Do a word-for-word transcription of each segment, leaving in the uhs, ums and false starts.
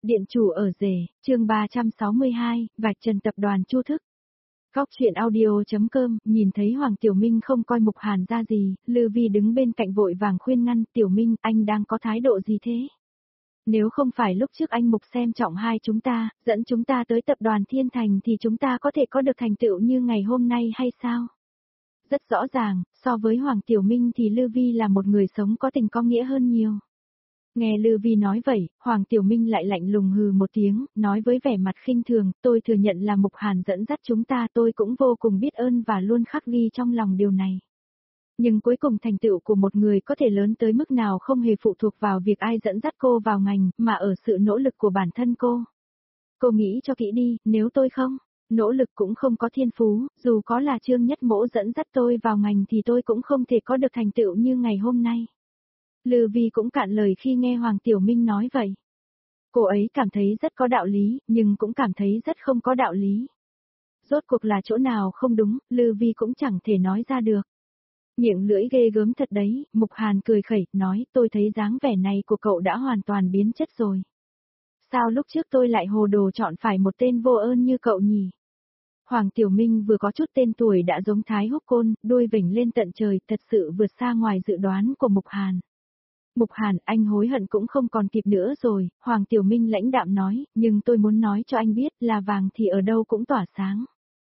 Điện chủ ở rể, chương ba trăm sáu mươi hai, vạch trần tập đoàn Chu Thức. Góc truyện audio.com, nhìn thấy Hoàng Tiểu Minh không coi Mục Hàn ra gì, Lư Vi đứng bên cạnh vội vàng khuyên ngăn, Tiểu Minh, anh đang có thái độ gì thế? Nếu không phải lúc trước anh Mục xem trọng hai chúng ta, dẫn chúng ta tới tập đoàn Thiên Thành thì chúng ta có thể có được thành tựu như ngày hôm nay hay sao? Rất rõ ràng, so với Hoàng Tiểu Minh thì Lư Vi là một người sống có tình có nghĩa hơn nhiều. Nghe Lư Vi nói vậy, Hoàng Tiểu Minh lại lạnh lùng hừ một tiếng, nói với vẻ mặt khinh thường, tôi thừa nhận là Mục Hàn dẫn dắt chúng ta, tôi cũng vô cùng biết ơn và luôn khắc ghi trong lòng điều này. Nhưng cuối cùng thành tựu của một người có thể lớn tới mức nào không hề phụ thuộc vào việc ai dẫn dắt cô vào ngành, mà ở sự nỗ lực của bản thân cô. Cô nghĩ cho kỹ đi, nếu tôi không, nỗ lực cũng không có thiên phú, dù có là Trương Nhất Mỗ dẫn dắt tôi vào ngành thì tôi cũng không thể có được thành tựu như ngày hôm nay. Lư Vi cũng cạn lời khi nghe Hoàng Tiểu Minh nói vậy. Cô ấy cảm thấy rất có đạo lý, nhưng cũng cảm thấy rất không có đạo lý. Rốt cuộc là chỗ nào không đúng, Lư Vi cũng chẳng thể nói ra được. Miệng lưỡi ghê gớm thật đấy, Mục Hàn cười khẩy, nói, tôi thấy dáng vẻ này của cậu đã hoàn toàn biến chất rồi. Sao lúc trước tôi lại hồ đồ chọn phải một tên vô ơn như cậu nhỉ? Hoàng Tiểu Minh vừa có chút tên tuổi đã giống Thái Húc Côn, đuôi vểnh lên tận trời, thật sự vượt xa ngoài dự đoán của Mục Hàn. Mục Hàn, anh hối hận cũng không còn kịp nữa rồi, Hoàng Tiểu Minh lãnh đạm nói, nhưng tôi muốn nói cho anh biết là vàng thì ở đâu cũng tỏa sáng.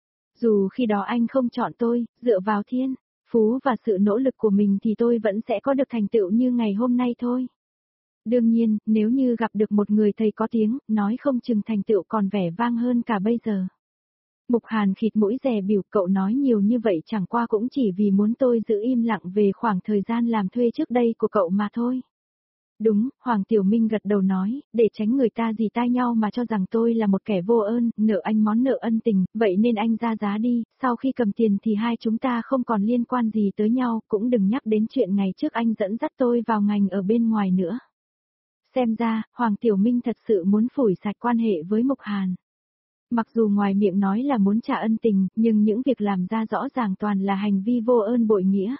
Dù khi đó anh không chọn tôi, dựa vào thiên, phú và sự nỗ lực của mình thì tôi vẫn sẽ có được thành tựu như ngày hôm nay thôi. Đương nhiên, nếu như gặp được một người thầy có tiếng, nói không chừng thành tựu còn vẻ vang hơn cả bây giờ. Mục Hàn khịt mũi dè biểu, cậu nói nhiều như vậy chẳng qua cũng chỉ vì muốn tôi giữ im lặng về khoảng thời gian làm thuê trước đây của cậu mà thôi. Đúng, Hoàng Tiểu Minh gật đầu nói, để tránh người ta dì tai nhau mà cho rằng tôi là một kẻ vô ơn, nợ anh món nợ ân tình, vậy nên anh ra giá đi, sau khi cầm tiền thì hai chúng ta không còn liên quan gì tới nhau, cũng đừng nhắc đến chuyện ngày trước anh dẫn dắt tôi vào ngành ở bên ngoài nữa. Xem ra, Hoàng Tiểu Minh thật sự muốn phủi sạch quan hệ với Mục Hàn. Mặc dù ngoài miệng nói là muốn trả ân tình, nhưng những việc làm ra rõ ràng toàn là hành vi vô ơn bội nghĩa.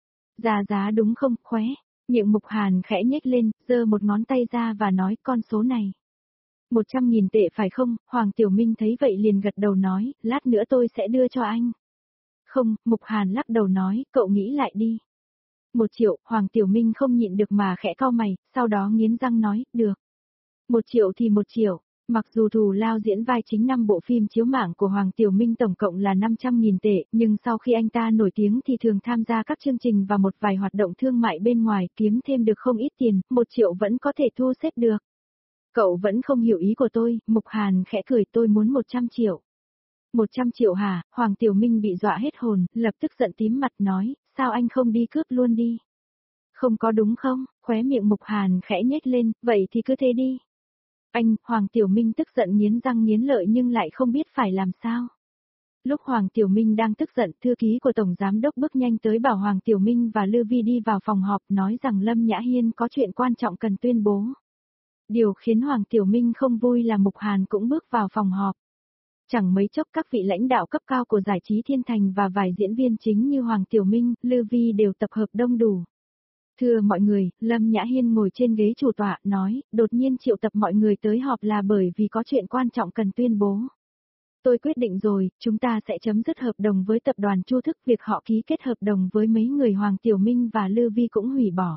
Ra giá đúng không, khóe, miệng Mục Hàn khẽ nhếch lên, giơ một ngón tay ra và nói con số này. Một trăm nghìn tệ phải không, Hoàng Tiểu Minh thấy vậy liền gật đầu nói, lát nữa tôi sẽ đưa cho anh. Không, Mục Hàn lắc đầu nói, cậu nghĩ lại đi. Một triệu, Hoàng Tiểu Minh không nhịn được mà khẽ cau mày, sau đó nghiến răng nói, được. Một triệu thì một triệu. Mặc dù thù lao diễn vai chính năm bộ phim chiếu mạng của Hoàng Tiểu Minh tổng cộng là năm trăm nghìn tệ, nhưng sau khi anh ta nổi tiếng thì thường tham gia các chương trình và một vài hoạt động thương mại bên ngoài kiếm thêm được không ít tiền, một triệu vẫn có thể thu xếp được. Cậu vẫn không hiểu ý của tôi, Mục Hàn khẽ cười, tôi muốn một trăm triệu. một trăm triệu hả? Hoàng Tiểu Minh bị dọa hết hồn, lập tức giận tím mặt nói, sao anh không đi cướp luôn đi? Không có đúng không? Khóe miệng Mục Hàn khẽ nhếch lên, vậy thì cứ thế đi. Anh, Hoàng Tiểu Minh tức giận nghiến răng nghiến lợi nhưng lại không biết phải làm sao. Lúc Hoàng Tiểu Minh đang tức giận, thư ký của Tổng Giám Đốc bước nhanh tới bảo Hoàng Tiểu Minh và Lư Vi đi vào phòng họp nói rằng Lâm Nhã Hiên có chuyện quan trọng cần tuyên bố. Điều khiến Hoàng Tiểu Minh không vui là Mục Hàn cũng bước vào phòng họp. Chẳng mấy chốc các vị lãnh đạo cấp cao của giải trí Thiên Thành và vài diễn viên chính như Hoàng Tiểu Minh, Lư Vi đều tập hợp đông đủ. Thưa mọi người, Lâm Nhã Hiên ngồi trên ghế chủ tọa, nói, đột nhiên triệu tập mọi người tới họp là bởi vì có chuyện quan trọng cần tuyên bố. Tôi quyết định rồi, chúng ta sẽ chấm dứt hợp đồng với tập đoàn Chu Thức, việc họ ký kết hợp đồng với mấy người Hoàng Tiểu Minh và Lư Vi cũng hủy bỏ.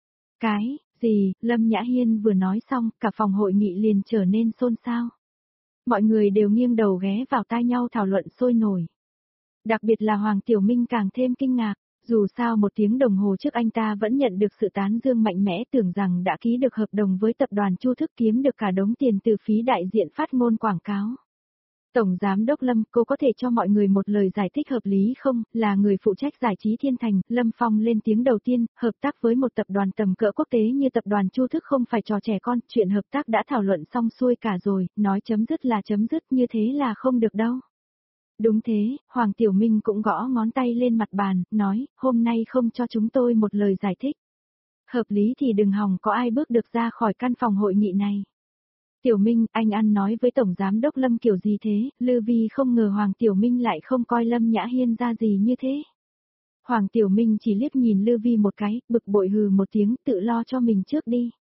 Cái, gì, Lâm Nhã Hiên vừa nói xong, cả phòng hội nghị liền trở nên xôn xao. Mọi người đều nghiêng đầu ghé vào tai nhau thảo luận sôi nổi. Đặc biệt là Hoàng Tiểu Minh càng thêm kinh ngạc. Dù sao một tiếng đồng hồ trước anh ta vẫn nhận được sự tán dương mạnh mẽ tưởng rằng đã ký được hợp đồng với tập đoàn Chu Thức kiếm được cả đống tiền từ phí đại diện phát ngôn quảng cáo. Tổng Giám Đốc Lâm, cô có thể cho mọi người một lời giải thích hợp lý không? Là người phụ trách giải trí Thiên Thành, Lâm Phong lên tiếng đầu tiên, hợp tác với một tập đoàn tầm cỡ quốc tế như tập đoàn Chu Thức không phải trò trẻ con, chuyện hợp tác đã thảo luận xong xuôi cả rồi, nói chấm dứt là chấm dứt, như thế là không được đâu. Đúng thế, Hoàng Tiểu Minh cũng gõ ngón tay lên mặt bàn, nói, hôm nay không cho chúng tôi một lời giải thích. Hợp lý thì đừng hòng có ai bước được ra khỏi căn phòng hội nghị này. Tiểu Minh, anh ăn nói với Tổng Giám Đốc Lâm kiểu gì thế? Lư Vi không ngờ Hoàng Tiểu Minh lại không coi Lâm Nhã Hiên ra gì như thế. Hoàng Tiểu Minh chỉ liếc nhìn Lư Vi một cái, bực bội hừ một tiếng, tự lo cho mình trước đi.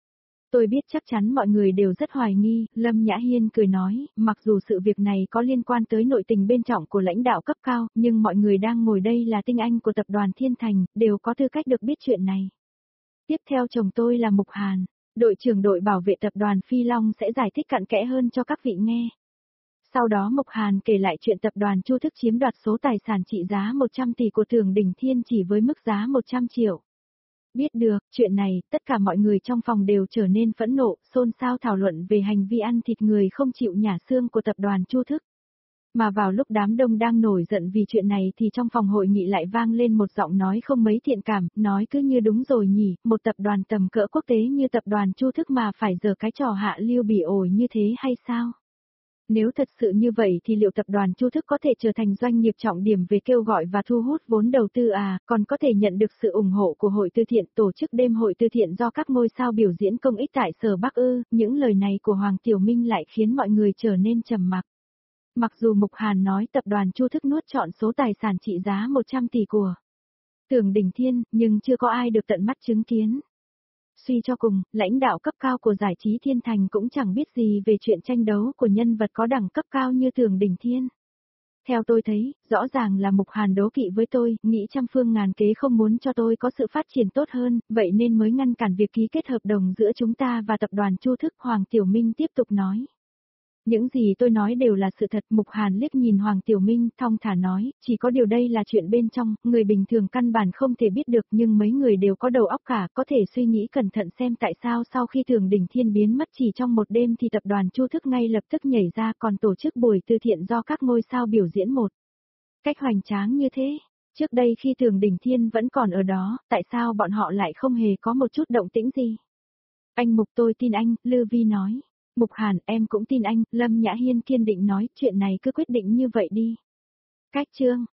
Tôi biết chắc chắn mọi người đều rất hoài nghi, Lâm Nhã Hiên cười nói, mặc dù sự việc này có liên quan tới nội tình bên trọng của lãnh đạo cấp cao, nhưng mọi người đang ngồi đây là tinh anh của tập đoàn Thiên Thành, đều có tư cách được biết chuyện này. Tiếp theo chồng tôi là Mục Hàn, đội trưởng đội bảo vệ tập đoàn Phi Long sẽ giải thích cặn kẽ hơn cho các vị nghe. Sau đó Mục Hàn kể lại chuyện tập đoàn Chu Thức chiếm đoạt số tài sản trị giá một trăm tỷ của Tưởng Đỉnh Thiên chỉ với mức giá một trăm triệu. Biết được, chuyện này, tất cả mọi người trong phòng đều trở nên phẫn nộ, xôn xao thảo luận về hành vi ăn thịt người không chịu nhả xương của tập đoàn Chu Thức. Mà vào lúc đám đông đang nổi giận vì chuyện này thì trong phòng hội nghị lại vang lên một giọng nói không mấy thiện cảm, nói cứ như đúng rồi nhỉ, một tập đoàn tầm cỡ quốc tế như tập đoàn Chu Thức mà phải giở cái trò hạ lưu bỉ ổi như thế hay sao? Nếu thật sự như vậy thì liệu tập đoàn Chu Thức có thể trở thành doanh nghiệp trọng điểm về kêu gọi và thu hút vốn đầu tư à, còn có thể nhận được sự ủng hộ của hội từ thiện tổ chức đêm hội từ thiện do các ngôi sao biểu diễn công ích tại Sở Bắc ư, những lời này của Hoàng Tiểu Minh lại khiến mọi người trở nên trầm mặc. Mặc dù Mục Hàn nói tập đoàn Chu Thức nuốt trọn số tài sản trị giá một trăm tỷ của Tưởng Đỉnh Thiên, nhưng chưa có ai được tận mắt chứng kiến. Suy cho cùng, lãnh đạo cấp cao của giải trí Thiên Thành cũng chẳng biết gì về chuyện tranh đấu của nhân vật có đẳng cấp cao như Tưởng Đỉnh Thiên. Theo tôi thấy, rõ ràng là Mục Hàn đố kỵ với tôi, nghĩ trăm phương ngàn kế không muốn cho tôi có sự phát triển tốt hơn, vậy nên mới ngăn cản việc ký kết hợp đồng giữa chúng ta và tập đoàn Chu Thức. Hoàng Tiểu Minh tiếp tục nói. Những gì tôi nói đều là sự thật. Mục Hàn liếc nhìn Hoàng Tiểu Minh, thong thả nói, chỉ có điều đây là chuyện bên trong, người bình thường căn bản không thể biết được, nhưng mấy người đều có đầu óc cả, có thể suy nghĩ cẩn thận xem tại sao sau khi Tưởng Đỉnh Thiên biến mất chỉ trong một đêm thì tập đoàn Chu Thức ngay lập tức nhảy ra còn tổ chức buổi từ thiện do các ngôi sao biểu diễn một cách hoành tráng như thế. Trước đây khi Tưởng Đỉnh Thiên vẫn còn ở đó, tại sao bọn họ lại không hề có một chút động tĩnh gì? Anh Mục, tôi tin anh, Lư Vi nói. Mục Hàn, em cũng tin anh, Lâm Nhã Hiên kiên định nói, chuyện này cứ quyết định như vậy đi. Cách chương